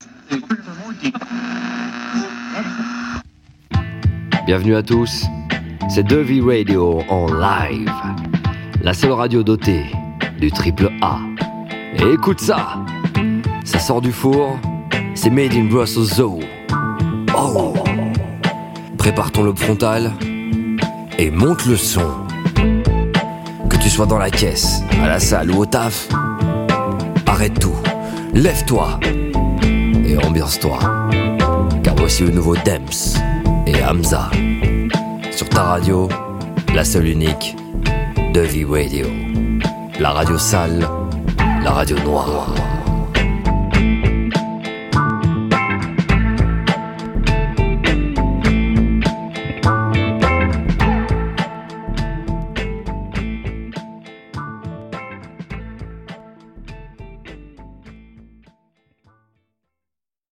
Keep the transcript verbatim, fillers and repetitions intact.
Bienvenue à tous, c'est Dovey Radio en live, la seule radio dotée du triple A. Et écoute ça, ça sort du four, c'est made in Brussels Zoo. Oh, prépare ton lobe frontal et monte le son. Que tu sois dans la caisse, à la salle ou au taf, arrête tout, lève-toi et ambiance-toi. Car voici le nouveau Dems et Hamza sur ta radio, la seule unique, Dovey Radio. La radio sale, la radio noire.